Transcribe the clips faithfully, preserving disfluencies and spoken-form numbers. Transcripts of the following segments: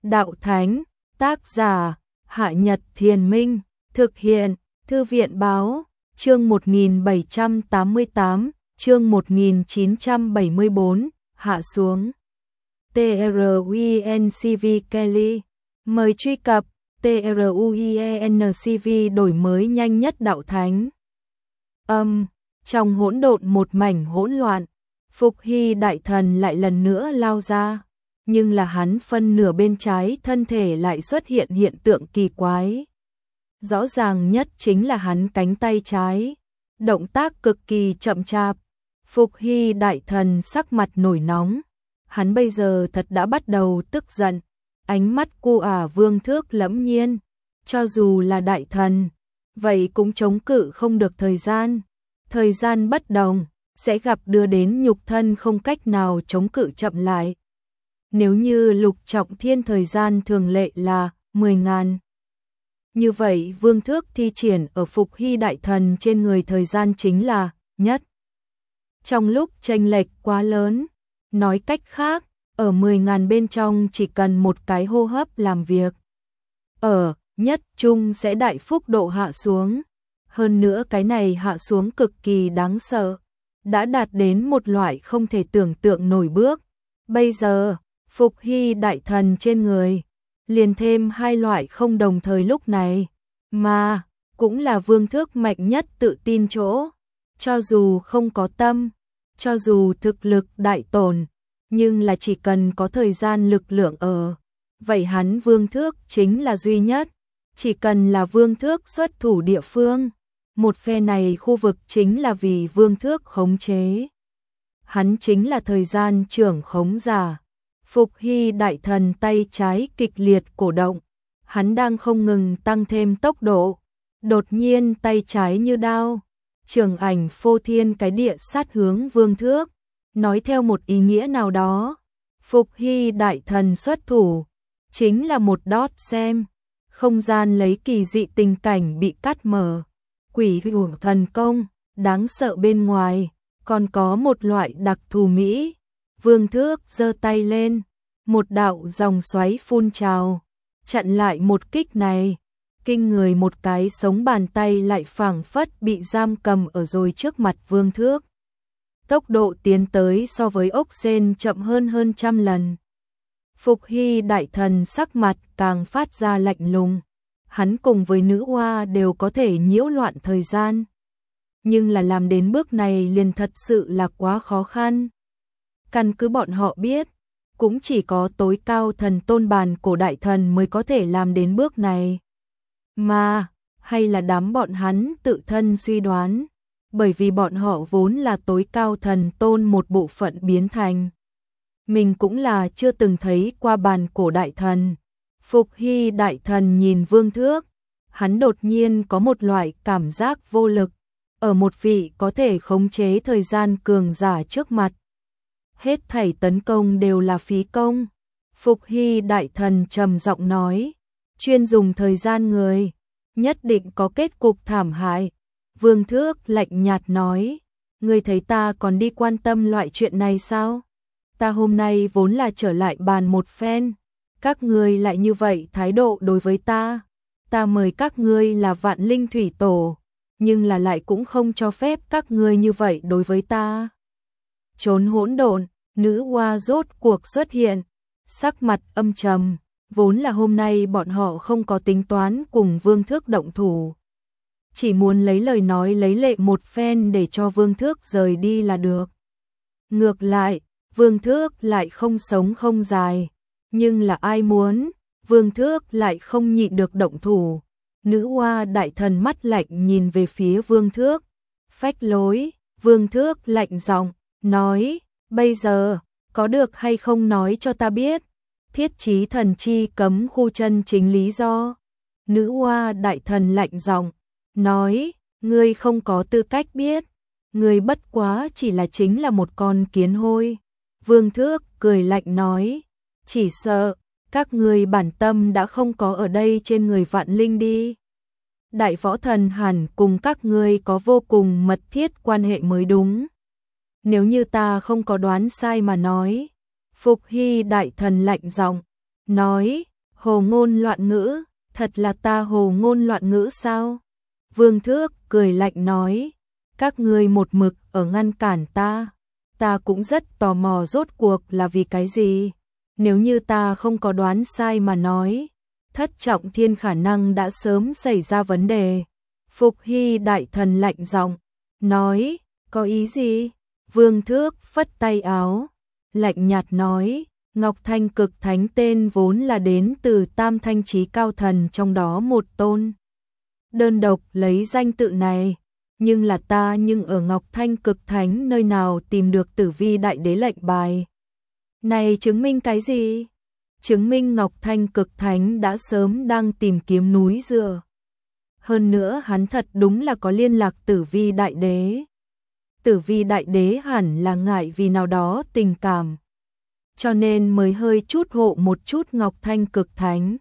Đạo Thánh, tác giả, Hạ Nhật Thiền Minh, thực hiện, Thư viện Báo, chương một nghìn bảy trăm tám mươi tám, chương một nghìn chín trăm bảy mươi tư, hạ xuống. TRUENCV Kelly, mời truy cập TRUENCV đổi mới nhanh nhất Đạo Thánh. Âm, trong hỗn độn một mảnh hỗn loạn, Phục Hy đại thần lại lần nữa lao ra, nhưng là hắn phân nửa bên trái thân thể lại xuất hiện hiện tượng kỳ quái. Rõ ràng nhất chính là hắn cánh tay trái, động tác cực kỳ chậm chạp. Phục Hy đại thần sắc mặt nổi nóng, hắn bây giờ thật đã bắt đầu tức giận, ánh mắt cu ả vương thước lẫm nhiên, cho dù là đại thần, vậy cũng chống cự không được thời gian. Thời gian bất đồng, sẽ gặp đưa đến nhục thân không cách nào chống cự chậm lại. Nếu như Lục Trọng Thiên thời gian thường lệ là mười ngàn. Như vậy vương thước thi triển ở Phục Hy đại thần trên người thời gian chính là nhất. Trong lúc chênh lệch quá lớn, nói cách khác, ở mười ngàn bên trong chỉ cần một cái hô hấp làm việc. Ở nhất trung sẽ đại phúc độ hạ xuống. Hơn nữa cái này hạ xuống cực kỳ đáng sợ, đã đạt đến một loại không thể tưởng tượng nổi bước. Bây giờ, Phục Hy đại thần trên người, liền thêm hai loại không đồng thời lúc này, mà cũng là vương thước mạnh nhất tự tin chỗ. Cho dù không có tâm, cho dù thực lực đại tổn, nhưng là chỉ cần có thời gian lực lượng ở, vậy hắn vương thước chính là duy nhất. Chỉ cần là vương thước xuất thủ địa phương, một phe này khu vực chính là vì vương thước khống chế. Hắn chính là thời gian trưởng khống giả. Phục Hy đại thần tay trái kịch liệt cổ động, hắn đang không ngừng tăng thêm tốc độ. Đột nhiên tay trái như đao, trường ảnh phô thiên cái địa sát hướng vương thước. Nói theo một ý nghĩa nào đó, Phục Hy đại thần xuất thủ, chính là một đót xem. Không gian lấy kỳ dị tình cảnh bị cắt mở. Quỷ hủ thần công, đáng sợ bên ngoài, còn có một loại đặc thù mỹ. Vương thước giơ tay lên, một đạo dòng xoáy phun trào, chặn lại một kích này. Kinh người một cái sống bàn tay lại phảng phất bị giam cầm ở rồi trước mặt vương thước. Tốc độ tiến tới so với ốc sên chậm hơn hơn trăm lần. Phục Hy đại thần sắc mặt càng phát ra lạnh lùng. Hắn cùng với nữ hoa đều có thể nhiễu loạn thời gian. Nhưng là làm đến bước này liền thật sự là quá khó khăn. Căn cứ bọn họ biết, cũng chỉ có tối cao thần tôn bàn cổ đại thần mới có thể làm đến bước này. Mà, hay là đám bọn hắn tự thân suy đoán, bởi vì bọn họ vốn là tối cao thần tôn một bộ phận biến thành. Mình cũng là chưa từng thấy qua bàn cổ đại thần. Phục Hy đại thần nhìn vương thước, hắn đột nhiên có một loại cảm giác vô lực, ở một vị có thể khống chế thời gian cường giả trước mặt. Hết thảy tấn công đều là phí công. Phục Hy đại thần trầm giọng nói, chuyên dùng thời gian người, nhất định có kết cục thảm hại. Vương thước lạnh nhạt nói, ngươi thấy ta còn đi quan tâm loại chuyện này sao? Ta hôm nay vốn là trở lại bàn một phen. Các ngươi lại như vậy thái độ đối với ta. Ta mời các ngươi là vạn linh thủy tổ, nhưng là lại cũng không cho phép các ngươi như vậy đối với ta. Trốn hỗn độn, nữ hoa rốt cuộc xuất hiện, sắc mặt âm trầm, vốn là hôm nay bọn họ không có tính toán cùng vương thước động thủ. Chỉ muốn lấy lời nói lấy lệ một phen để cho vương thước rời đi là được. Ngược lại, vương thước lại không sống không dài. Nhưng là ai muốn, vương thước lại không nhịn được động thủ. Nữ hoa đại thần mắt lạnh nhìn về phía vương thước. Phách lối, vương thước lạnh giọng, nói, bây giờ, có được hay không nói cho ta biết. Thiết chí thần chi cấm khu chân chính lý do. Nữ hoa đại thần lạnh giọng, nói, ngươi không có tư cách biết. Ngươi bất quá chỉ là chính là một con kiến hôi. Vương thước cười lạnh nói, chỉ sợ, các người bản tâm đã không có ở đây trên người vạn linh đi. Đại võ thần hẳn cùng các ngươi có vô cùng mật thiết quan hệ mới đúng. Nếu như ta không có đoán sai mà nói. Phục Hy đại thần lạnh giọng, nói, Hồ ngôn loạn ngữ, thật là ta hồ ngôn loạn ngữ sao? Vương Thước cười lạnh nói, các ngươi một mực ở ngăn cản ta, ta cũng rất tò mò rốt cuộc là vì cái gì. Nếu như ta không có đoán sai mà nói, Thất Trọng Thiên khả năng đã sớm xảy ra vấn đề. Phục Hy đại thần lạnh giọng nói, có ý gì? Vương Thước phất tay áo, lạnh nhạt nói, Ngọc Thanh Cực Thánh tên vốn là đến từ Tam Thanh Chí Cao Thần trong đó một tôn. Đơn độc lấy danh tự này, nhưng là ta nhưng ở Ngọc Thanh Cực Thánh nơi nào tìm được Tử Vi Đại Đế lệnh bài. Này chứng minh cái gì? Chứng minh Ngọc Thanh Cực Thánh đã sớm đang tìm kiếm núi dựa. Hơn nữa hắn thật đúng là có liên lạc Tử Vi Đại Đế. Tử Vi Đại Đế hẳn là ngại vì nào đó tình cảm, cho nên mới hơi chút hộ một chút Ngọc Thanh Cực Thánh.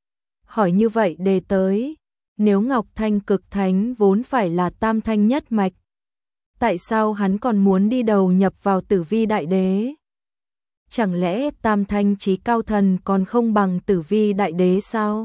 Hỏi như vậy đề tới, nếu Ngọc Thanh Cực Thánh vốn phải là tam thanh nhất mạch, tại sao hắn còn muốn đi đầu nhập vào Tử Vi Đại Đế? Chẳng lẽ Tam Thanh Chí Cao Thần còn không bằng Tử Vi Đại Đế sao?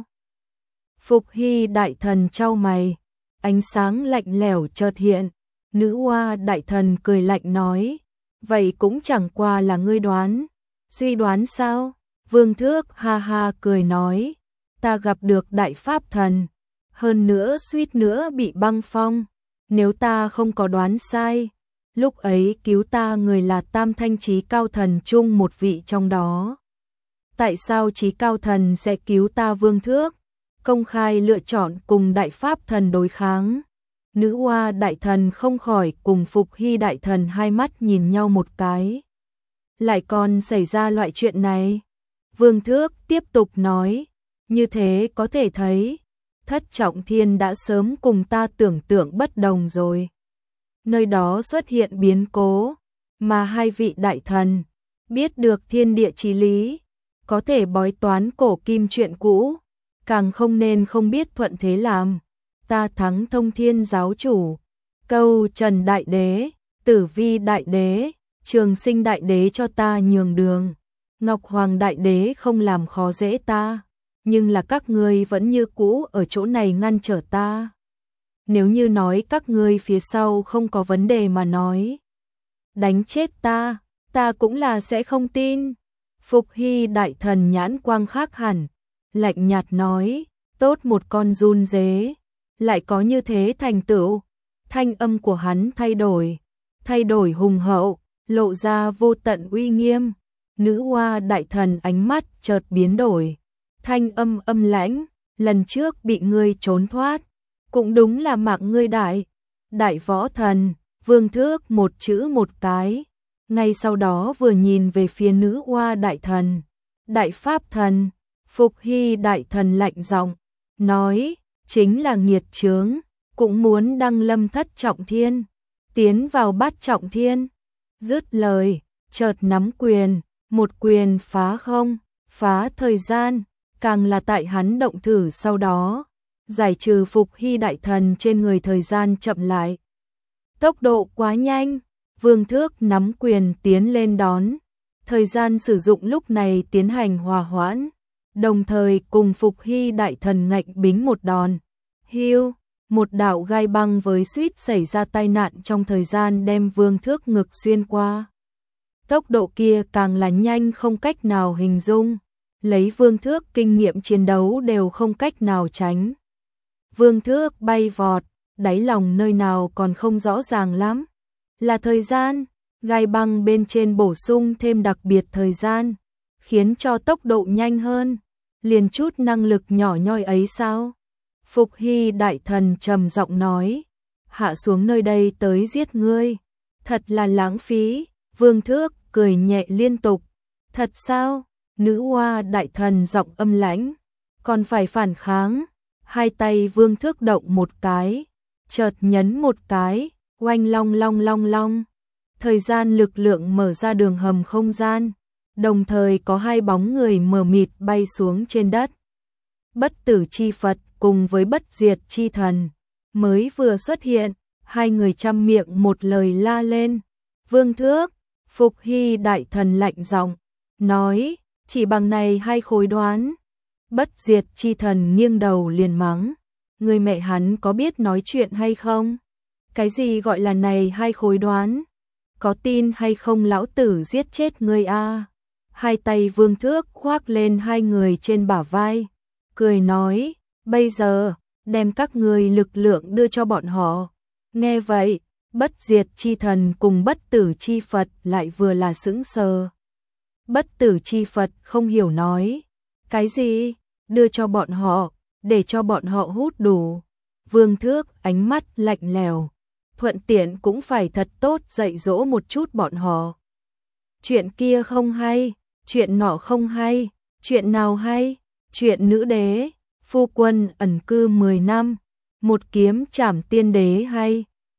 Phục Hy đại thần chau mày, ánh sáng lạnh lẽo chợt hiện, Nữ Hoa đại thần cười lạnh nói, vậy cũng chẳng qua là ngươi đoán, suy đoán sao? Vương Thước ha ha cười nói, ta gặp được Đại Pháp Thần, hơn nữa suýt nữa bị băng phong, nếu ta không có đoán sai, lúc ấy cứu ta người là Tam Thanh Chí Cao Thần chung một vị trong đó. Tại sao Chí Cao Thần sẽ cứu ta? Vương Thước công khai lựa chọn cùng Đại Pháp Thần đối kháng. Nữ Hoa đại thần không khỏi cùng Phục Hy đại thần hai mắt nhìn nhau một cái. Lại còn xảy ra loại chuyện này? Vương Thước tiếp tục nói, như thế có thể thấy, Thất Trọng Thiên đã sớm cùng ta tưởng tượng bất đồng rồi. Nơi đó xuất hiện biến cố, mà hai vị đại thần biết được thiên địa chí lý, có thể bói toán cổ kim chuyện cũ, càng không nên không biết thuận thế làm. Ta thắng Thông Thiên giáo chủ, câu Trần Đại Đế, Tử Vi Đại Đế, Trường Sinh Đại Đế cho ta nhường đường, Ngọc Hoàng Đại Đế không làm khó dễ ta, nhưng là các ngươi vẫn như cũ ở chỗ này ngăn trở ta. Nếu như nói các ngươi phía sau không có vấn đề mà nói, đánh chết ta, ta cũng là sẽ không tin. Phục Hy đại thần nhãn quang khác hẳn, lạnh nhạt nói, tốt một con run dế, lại có như thế thành tựu. Thanh âm của hắn thay đổi, thay đổi hùng hậu, lộ ra vô tận uy nghiêm. Nữ Hoa đại thần ánh mắt chợt biến đổi, thanh âm âm lãnh, lần trước bị ngươi trốn thoát, cũng đúng là mạng ngươi đại. Đại võ thần, Vương Thước một chữ một cái, ngay sau đó vừa nhìn về phía Nữ Hoa đại thần. Đại Pháp Thần, Phục Hy đại thần lạnh giọng nói, chính là nghiệt chướng, cũng muốn đăng lâm Thất Trọng Thiên, tiến vào Bát Trọng Thiên. Dứt lời, chợt nắm quyền, một quyền phá không, phá thời gian, càng là tại hắn động thử sau đó, giải trừ Phục Hy đại thần trên người thời gian chậm lại. Tốc độ quá nhanh, Vương Thước nắm quyền tiến lên đón, thời gian sử dụng lúc này tiến hành hòa hoãn, đồng thời cùng Phục Hy đại thần ngạnh bính một đòn. Hiu, một đạo gai băng với suýt xảy ra tai nạn trong thời gian đem Vương Thước ngực xuyên qua. Tốc độ kia càng là nhanh không cách nào hình dung, lấy Vương Thước kinh nghiệm chiến đấu đều không cách nào tránh. Vương Thước bay vọt, đáy lòng nơi nào còn không rõ ràng lắm. Là thời gian, gai băng bên trên bổ sung thêm đặc biệt thời gian, khiến cho tốc độ nhanh hơn, liền chút năng lực nhỏ nhoi ấy sao? Phục Hy đại thần trầm giọng nói, hạ xuống nơi đây tới giết ngươi, thật là lãng phí. Vương Thước cười nhẹ liên tục, thật sao? Nữ Hoa đại thần giọng âm lãnh, còn phải phản kháng. Hai tay Vương Thước động một cái, chợt nhấn một cái, oanh long long long long. Thời gian lực lượng mở ra đường hầm không gian, đồng thời có hai bóng người mờ mịt bay xuống trên đất. Bất tử chi Phật cùng với bất diệt chi thần mới vừa xuất hiện, hai người trăm miệng một lời la lên. Vương Thước, Phục Hy đại thần lạnh giọng nói, chỉ bằng này hai khối đoán, Bất diệt chi thần nghiêng đầu liền mắng, người mẹ hắn có biết nói chuyện hay không? Cái gì gọi là này hai khối đoán? Có tin hay không lão tử giết chết ngươi a? Hai tay Vương Thước khoác lên hai người trên bả vai, cười nói, bây giờ, đem các người lực lượng đưa cho bọn họ. Nghe vậy, bất diệt chi thần cùng bất tử chi Phật lại vừa là sững sờ. Bất tử chi Phật không hiểu nói, cái gì, đưa cho bọn họ, để cho bọn họ hút đủ. Vương Thước ánh mắt lạnh lèo, thuận tiện cũng phải thật tốt dạy dỗ một chút bọn họ. Chuyện kia không hay, chuyện nọ không hay, chuyện nào hay, chuyện nữ đế, phu quân ẩn cư mười năm, một kiếm trảm tiên đế hay.